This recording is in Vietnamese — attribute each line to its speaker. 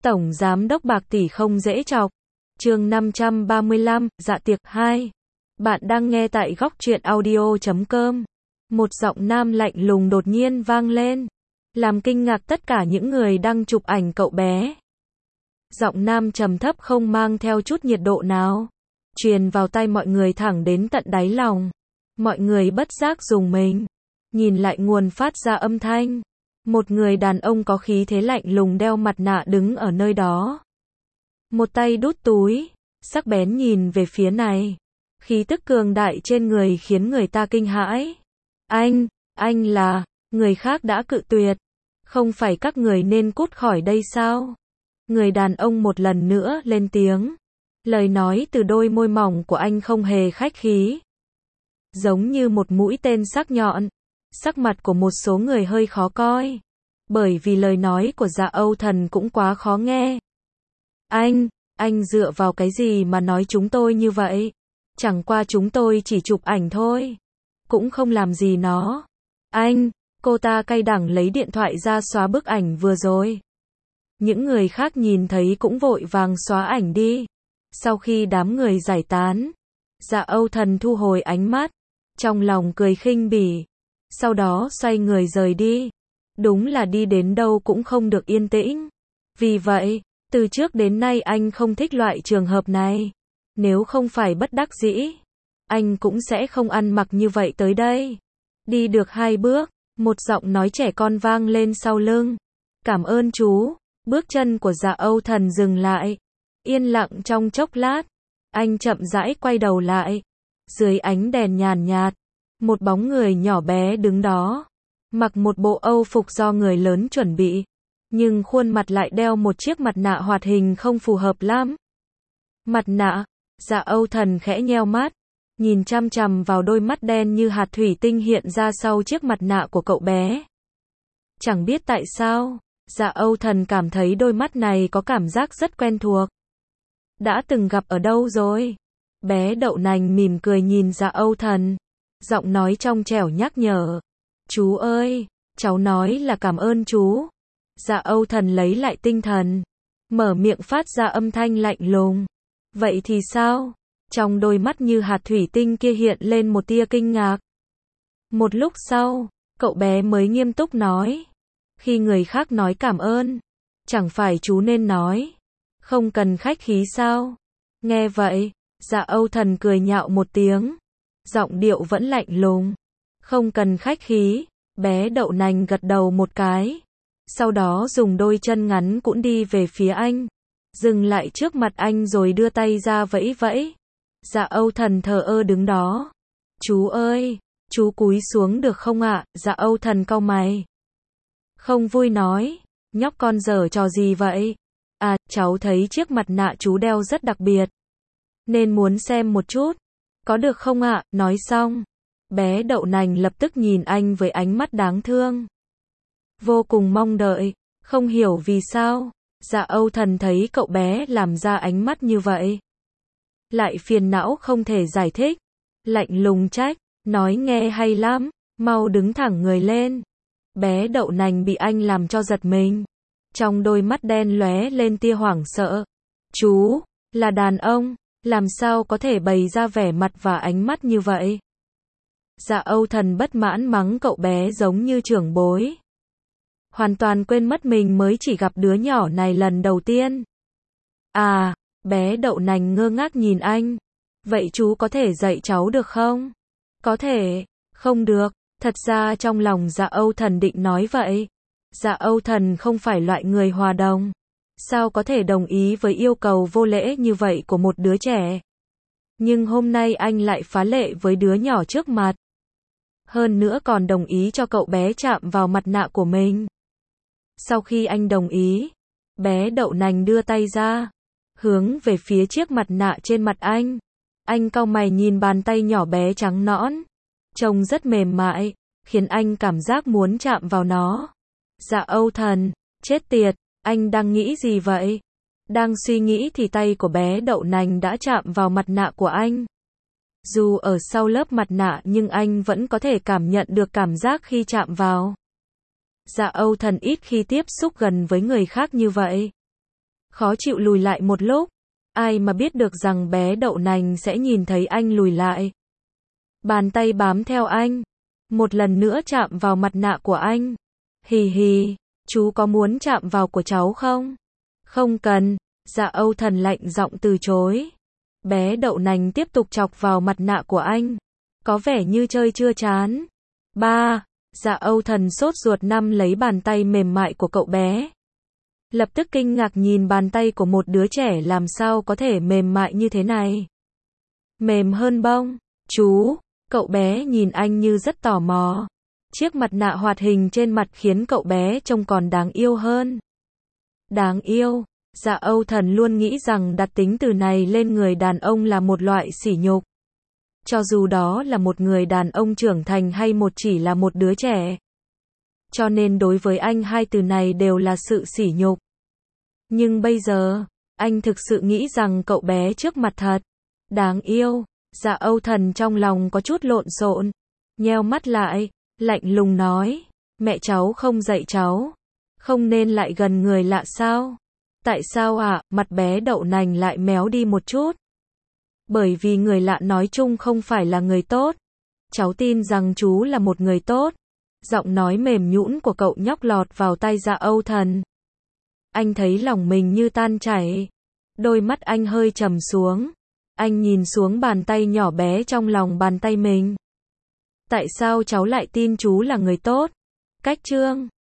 Speaker 1: Tổng Giám đốc Bạc Tỷ không dễ chọc. Chương 535, dạ tiệc 2. Bạn đang nghe tại góc truyện audio.com. Một giọng nam lạnh lùng đột nhiên vang lên, làm kinh ngạc tất cả những người đang chụp ảnh cậu bé. Giọng nam trầm thấp không mang theo chút nhiệt độ nào, truyền vào tai mọi người thẳng đến tận đáy lòng. Mọi người bất giác rùng mình, nhìn lại nguồn phát ra âm thanh. Một người đàn ông có khí thế lạnh lùng đeo mặt nạ đứng ở nơi đó. Một tay đút túi, sắc bén nhìn về phía này. Khí tức cường đại trên người khiến người ta kinh hãi. Anh là, người khác đã cự tuyệt. Không phải các người nên cút khỏi đây sao? Người đàn ông một lần nữa lên tiếng. Lời nói từ đôi môi mỏng của anh không hề khách khí, giống như một mũi tên sắc nhọn. Sắc mặt của một số người hơi khó coi, bởi vì lời nói của Dạ Âu Thần cũng quá khó nghe. Anh dựa vào cái gì mà nói chúng tôi như vậy? Chẳng qua chúng tôi chỉ chụp ảnh thôi, cũng không làm gì nó. Cô ta cay đắng lấy điện thoại ra xóa bức ảnh vừa rồi. Những người khác nhìn thấy cũng vội vàng xóa ảnh đi. Sau khi đám người giải tán, Dạ Âu Thần thu hồi ánh mắt, trong lòng cười khinh bỉ. Sau đó xoay người rời đi. Đúng là đi đến đâu cũng không được yên tĩnh. Vì vậy, từ trước đến nay anh không thích loại trường hợp này. Nếu không phải bất đắc dĩ, anh cũng sẽ không ăn mặc như vậy tới đây. Đi được 2 bước, một giọng nói trẻ con vang lên sau lưng. Cảm ơn chú. Bước chân của Dạ Âu Thần dừng lại. Yên lặng trong chốc lát, anh chậm rãi quay đầu lại. Dưới ánh đèn nhàn nhạt, một bóng người nhỏ bé đứng đó, mặc một bộ âu phục do người lớn chuẩn bị, nhưng khuôn mặt lại đeo một chiếc mặt nạ hoạt hình không phù hợp lắm. Mặt nạ? Dạ Âu Thần khẽ nheo mắt, nhìn chăm chằm vào đôi mắt đen như hạt thủy tinh hiện ra sau chiếc mặt nạ của cậu bé. Chẳng biết tại sao, Dạ Âu Thần cảm thấy đôi mắt này có cảm giác rất quen thuộc. Đã từng gặp ở đâu rồi? Bé đậu nành mỉm cười nhìn Dạ Âu Thần, giọng nói trong trẻo nhắc nhở. Chú ơi, cháu nói là cảm ơn chú. Dạ Âu Thần lấy lại tinh thần, mở miệng phát ra âm thanh lạnh lùng. Vậy thì sao? Trong đôi mắt như hạt thủy tinh kia hiện lên một tia kinh ngạc. Một lúc sau, cậu bé mới nghiêm túc nói. Khi người khác nói cảm ơn, chẳng phải chú nên nói không cần khách khí sao? Nghe vậy, Dạ Âu Thần cười nhạo một tiếng, giọng điệu vẫn lạnh lùng. Không cần khách khí. Bé đậu nành gật đầu một cái, sau đó dùng đôi chân ngắn cũn đi về phía anh, dừng lại trước mặt anh rồi đưa tay ra vẫy vẫy. Dạ Âu Thần thờ ơ đứng đó. Chú ơi, chú cúi xuống được không ạ? Dạ Âu Thần cau mày, không vui nói. Nhóc con giở trò gì vậy? À, cháu thấy chiếc mặt nạ chú đeo rất đặc biệt, nên muốn xem một chút. Có được không ạ? Nói xong, bé đậu nành lập tức nhìn anh với ánh mắt đáng thương, vô cùng mong đợi. Không hiểu vì sao, Dạ Âu Thần thấy cậu bé làm ra ánh mắt như vậy, lại phiền não không thể giải thích, lạnh lùng trách, nói nghe hay lắm, mau đứng thẳng người lên. Bé đậu nành bị anh làm cho giật mình, trong đôi mắt đen lóe lên tia hoảng sợ. Chú, là đàn ông, làm sao có thể bày ra vẻ mặt và ánh mắt như vậy? Dạ Âu Thần bất mãn mắng cậu bé giống như trưởng bối, hoàn toàn quên mất mình mới chỉ gặp đứa nhỏ này lần đầu tiên. À, bé đậu nành ngơ ngác nhìn anh. Vậy chú có thể dạy cháu được không? Có thể. Không được. Thật ra trong lòng Dạ Âu Thần định nói vậy. Dạ Âu Thần không phải loại người hòa đồng, sao có thể đồng ý với yêu cầu vô lễ như vậy của một đứa trẻ. Nhưng hôm nay anh lại phá lệ với đứa nhỏ trước mặt, hơn nữa còn đồng ý cho cậu bé chạm vào mặt nạ của mình. Sau khi anh đồng ý, bé đậu nành đưa tay ra, hướng về phía chiếc mặt nạ trên mặt anh. Anh cau mày nhìn bàn tay nhỏ bé trắng nõn, trông rất mềm mại, khiến anh cảm giác muốn chạm vào nó. Dạ Âu Thần, chết tiệt, anh đang nghĩ gì vậy? Đang suy nghĩ thì tay của bé đậu nành đã chạm vào mặt nạ của anh. Dù ở sau lớp mặt nạ nhưng anh vẫn có thể cảm nhận được cảm giác khi chạm vào. Dạ Âu Thần ít khi tiếp xúc gần với người khác như vậy. khó chịu lùi lại một lúc. Ai mà biết được rằng bé đậu nành sẽ nhìn thấy anh lùi lại. Bàn tay bám theo anh. Một lần nữa chạm vào mặt nạ của anh. Hì hì, chú có muốn chạm vào của cháu không? Không cần, Dạ Âu Thần lạnh giọng từ chối. Bé đậu nành tiếp tục chọc vào mặt nạ của anh. Có vẻ như chơi chưa chán. Ba, Dạ Âu Thần sốt ruột nắm lấy bàn tay mềm mại của cậu bé. Lập tức kinh ngạc nhìn bàn tay của một đứa trẻ làm sao có thể mềm mại như thế này. Mềm hơn bông. Chú, cậu bé nhìn anh như rất tò mò. Chiếc mặt nạ hoạt hình trên mặt khiến cậu bé trông còn đáng yêu hơn. Đáng yêu. Dạ Âu Thần luôn nghĩ rằng đặt tính từ này lên người đàn ông là một loại sỉ nhục. Cho dù đó là một người đàn ông trưởng thành hay chỉ là một đứa trẻ. Cho nên đối với anh hai từ này đều là sự sỉ nhục. Nhưng bây giờ, anh thực sự nghĩ rằng cậu bé trước mặt thật đáng yêu. Dạ Âu Thần trong lòng có chút lộn xộn. Nheo mắt lại, lạnh lùng nói. Mẹ cháu không dạy cháu. Không nên lại gần người lạ sao? Tại sao ạ? Mặt bé đậu nành lại méo đi một chút. Bởi vì người lạ nói chung không phải là người tốt. Cháu tin rằng chú là một người tốt. Giọng nói mềm nhũn của cậu nhóc lọt vào tai Dạ Âu Thần. Anh thấy lòng mình như tan chảy. Đôi mắt anh hơi trầm xuống. Anh nhìn xuống bàn tay nhỏ bé trong lòng bàn tay mình. Tại sao cháu lại tin chú là người tốt? Cách chương